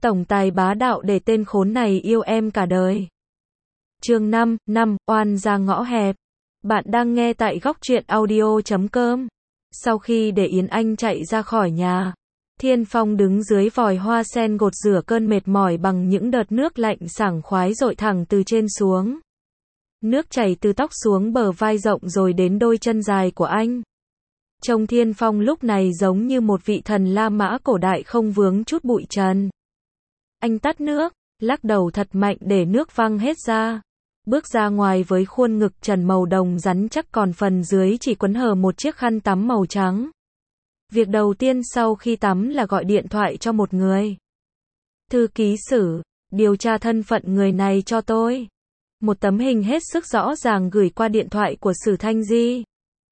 Tổng tài bá đạo để tên khốn này yêu em cả đời. Chương 5, oan ra ngõ hẹp. Bạn đang nghe tại góc truyện audio.com. Sau khi để Yến Anh chạy ra khỏi nhà, Thiên Phong đứng dưới vòi hoa sen gột rửa cơn mệt mỏi bằng những đợt nước lạnh sảng khoái dội thẳng từ trên xuống. Nước chảy từ tóc xuống bờ vai rộng rồi đến đôi chân dài của anh. Trông Thiên Phong lúc này giống như một vị thần La Mã cổ đại không vướng chút bụi trần. Anh tắt nước, lắc đầu thật mạnh để nước văng hết ra. Bước ra ngoài với khuôn ngực trần màu đồng rắn chắc, còn phần dưới chỉ quấn hở một chiếc khăn tắm màu trắng. Việc đầu tiên sau khi tắm là gọi điện thoại cho một người. Thư ký Sử, điều tra thân phận người này cho tôi. Một tấm hình hết sức rõ ràng gửi qua điện thoại của Sử Thanh Di.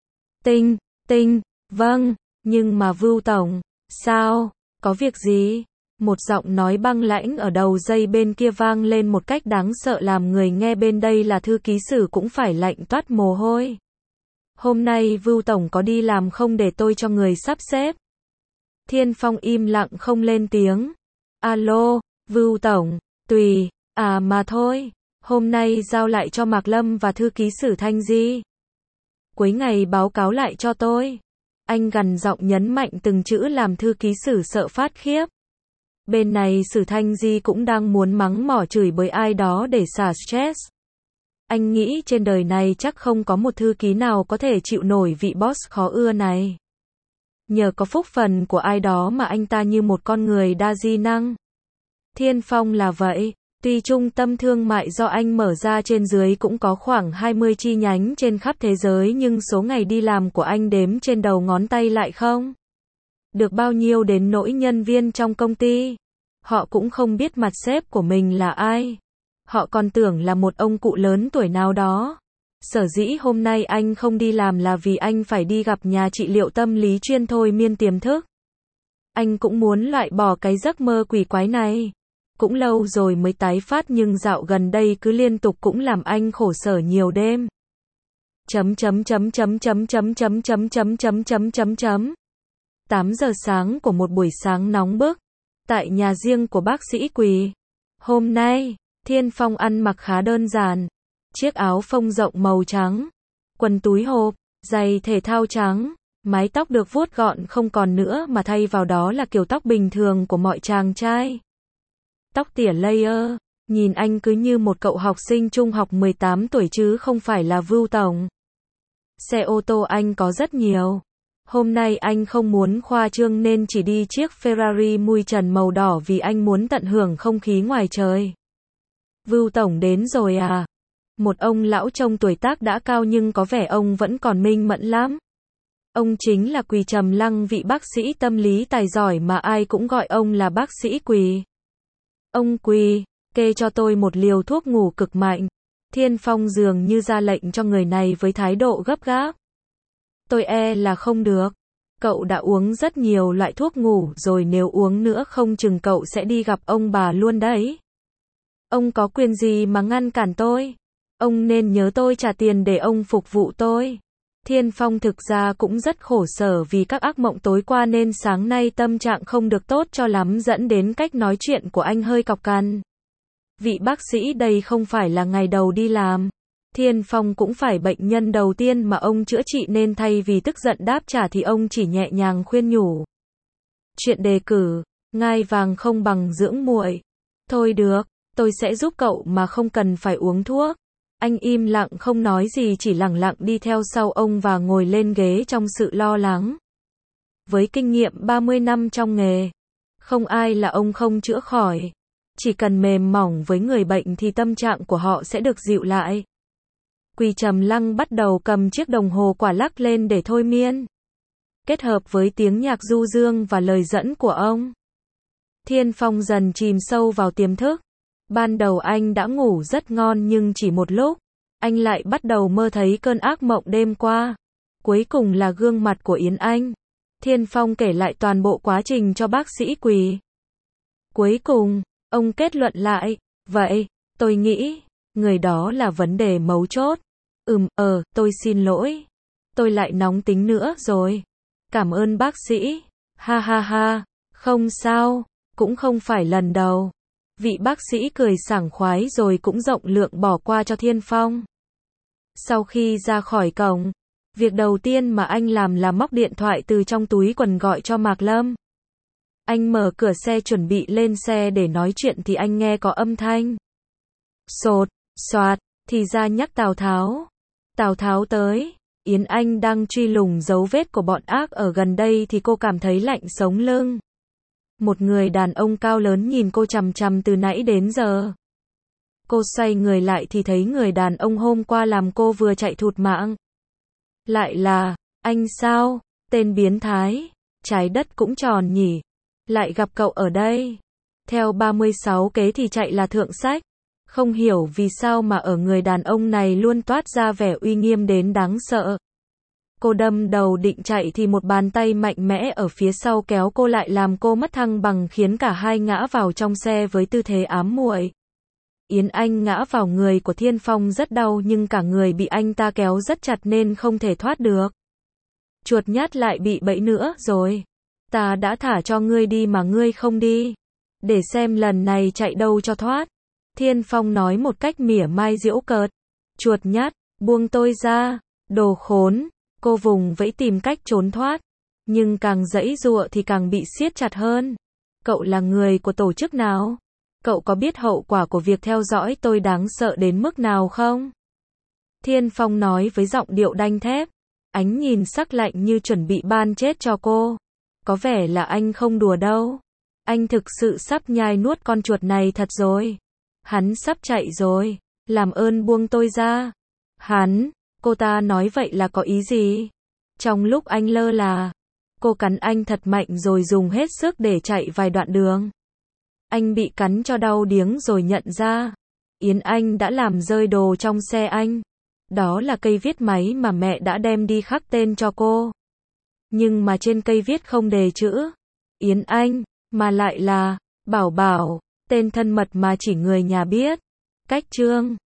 Tinh, vâng, nhưng mà Vưu Tổng, sao, có việc gì? Một giọng nói băng lãnh ở đầu dây bên kia vang lên một cách đáng sợ làm người nghe bên đây là thư ký Sử cũng phải lạnh toát mồ hôi. Hôm nay Vưu Tổng có đi làm không để tôi cho người sắp xếp? Thiên Phong im lặng không lên tiếng. Alo, Vưu Tổng, tùy, mà thôi, hôm nay giao lại cho Mạc Lâm và thư ký Sử Thanh Di. Cuối ngày báo cáo lại cho tôi. Anh gằn giọng nhấn mạnh từng chữ làm thư ký Sử sợ phát khiếp. Bên này Sử Thanh Di cũng đang muốn mắng mỏ chửi bới ai đó để xả stress. Anh nghĩ trên đời này chắc không có một thư ký nào có thể chịu nổi vị boss khó ưa này. Nhờ có phúc phần của ai đó mà anh ta như một con người đa di năng. Thiên Phong là vậy, tuy trung tâm thương mại do anh mở ra trên dưới cũng có khoảng 20 chi nhánh trên khắp thế giới, nhưng số ngày đi làm của anh đếm trên đầu ngón tay lại không được bao nhiêu, đến nỗi nhân viên trong công ty họ cũng không biết mặt sếp của mình là ai. Họ còn tưởng là một ông cụ lớn tuổi nào đó. Sở dĩ hôm nay anh không đi làm là vì anh phải đi gặp nhà trị liệu tâm lý chuyên thôi miên tiềm thức. Anh cũng muốn loại bỏ cái giấc mơ quỷ quái này. Cũng lâu rồi mới tái phát, nhưng dạo gần đây cứ liên tục cũng làm anh khổ sở nhiều đêm. 8 giờ sáng của một buổi sáng nóng bức, tại nhà riêng của bác sĩ Quỳ. Hôm nay, Thiên Phong ăn mặc khá đơn giản. Chiếc áo phông rộng màu trắng, quần túi hộp, giày thể thao trắng, mái tóc được vuốt gọn không còn nữa mà thay vào đó là kiểu tóc bình thường của mọi chàng trai. Tóc tỉa layer, nhìn anh cứ như một cậu học sinh trung học 18 tuổi chứ không phải là Vưu Tổng. Xe ô tô anh có rất nhiều. Hôm nay anh không muốn khoa trương nên chỉ đi chiếc Ferrari mui trần màu đỏ vì anh muốn tận hưởng không khí ngoài trời. Vưu Tổng đến rồi à? Một ông lão trông tuổi tác đã cao nhưng có vẻ ông vẫn còn minh mẫn lắm. Ông chính là Quỳ Trầm Lăng, vị bác sĩ tâm lý tài giỏi mà ai cũng gọi ông là bác sĩ Quỳ. Ông Quỳ, kê cho tôi một liều thuốc ngủ cực mạnh. Thiên Phong dường như ra lệnh cho người này với thái độ gấp gáp. Tôi là không được. Cậu đã uống rất nhiều loại thuốc ngủ rồi, nếu uống nữa không chừng cậu sẽ đi gặp ông bà luôn đấy. Ông có quyền gì mà ngăn cản tôi? Ông nên nhớ tôi trả tiền để ông phục vụ tôi. Thiên Phong thực ra cũng rất khổ sở vì các ác mộng tối qua nên sáng nay tâm trạng không được tốt cho lắm, dẫn đến cách nói chuyện của anh hơi cọc cằn. Vị bác sĩ đây không phải là ngày đầu đi làm. Thiên Phong cũng phải bệnh nhân đầu tiên mà ông chữa trị nên thay vì tức giận đáp trả thì ông chỉ nhẹ nhàng khuyên nhủ. Chuyện đề cử, ngai vàng không bằng dưỡng muội. Thôi được, tôi sẽ giúp cậu mà không cần phải uống thuốc. Anh im lặng không nói gì, chỉ lẳng lặng đi theo sau ông và ngồi lên ghế trong sự lo lắng. Với kinh nghiệm 30 năm trong nghề, không ai là ông không chữa khỏi. Chỉ cần mềm mỏng với người bệnh thì tâm trạng của họ sẽ được dịu lại. Quỳ Trầm Lăng bắt đầu cầm chiếc đồng hồ quả lắc lên để thôi miên. Kết hợp với tiếng nhạc du dương và lời dẫn của ông, Thiên Phong dần chìm sâu vào tiềm thức. Ban đầu anh đã ngủ rất ngon nhưng chỉ một lúc, anh lại bắt đầu mơ thấy cơn ác mộng đêm qua. Cuối cùng là gương mặt của Yến Anh. Thiên Phong kể lại toàn bộ quá trình cho bác sĩ Quỳ. Cuối cùng, ông kết luận lại, vậy, tôi nghĩ, người đó là vấn đề mấu chốt. Tôi xin lỗi. Tôi lại nóng tính nữa rồi. Cảm ơn bác sĩ. Ha ha ha, không sao. cũng không phải lần đầu. Vị bác sĩ cười sảng khoái rồi cũng rộng lượng bỏ qua cho Thiên Phong. Sau khi ra khỏi cổng, việc đầu tiên mà anh làm là móc điện thoại từ trong túi quần gọi cho Mạc Lâm. Anh mở cửa xe chuẩn bị lên xe để nói chuyện thì anh nghe có âm thanh. Sột, soạt, thì ra nhắc Tào Tháo. Tào Tháo tới, Yến Anh đang truy lùng dấu vết của bọn ác ở gần đây thì cô cảm thấy lạnh sống lưng. Một người đàn ông cao lớn nhìn cô chằm chằm từ nãy đến giờ. Cô xoay người lại thì thấy người đàn ông hôm qua làm cô vừa chạy thụt mạng. Lại là, anh sao? Tên biến thái, trái đất cũng tròn nhỉ. Lại gặp cậu ở đây. Theo 36 kế thì chạy là thượng sách. Không hiểu vì sao mà ở người đàn ông này luôn toát ra vẻ uy nghiêm đến đáng sợ. Cô đâm đầu định chạy thì một bàn tay mạnh mẽ ở phía sau kéo cô lại làm cô mất thăng bằng khiến cả hai ngã vào trong xe với tư thế ám muội. Yến Anh ngã vào người của Thiên Phong rất đau nhưng cả người bị anh ta kéo rất chặt nên không thể thoát được. Chuột nhắt lại bị bẫy nữa rồi. Ta đã thả cho ngươi đi mà ngươi không đi. Để xem lần này chạy đâu cho thoát. Thiên Phong nói một cách mỉa mai giễu cợt. Chuột nhắt, buông tôi ra. Đồ khốn. Cô vùng vẫy tìm cách trốn thoát. Nhưng càng giãy giụa thì càng bị siết chặt hơn. Cậu là người của tổ chức nào? Cậu có biết hậu quả của việc theo dõi tôi đáng sợ đến mức nào không? Thiên Phong nói với giọng điệu đanh thép. Ánh nhìn sắc lạnh như chuẩn bị ban chết cho cô. Có vẻ là anh không đùa đâu. Anh thực sự sắp nhai nuốt con chuột này thật rồi. Hắn sắp chạy rồi. Làm ơn buông tôi ra. Hắn, cô ta nói vậy là có ý gì? Trong lúc anh lơ là, cô cắn anh thật mạnh rồi dùng hết sức để chạy vài đoạn đường. Anh bị cắn cho đau điếng rồi nhận ra. Yến Anh đã làm rơi đồ trong xe anh. Đó là cây viết máy mà mẹ đã đem đi khắc tên cho cô. Nhưng mà trên cây viết không đề chữ Yến Anh, mà lại là Bảo Bảo, tên thân mật mà chỉ người nhà biết. Cách chương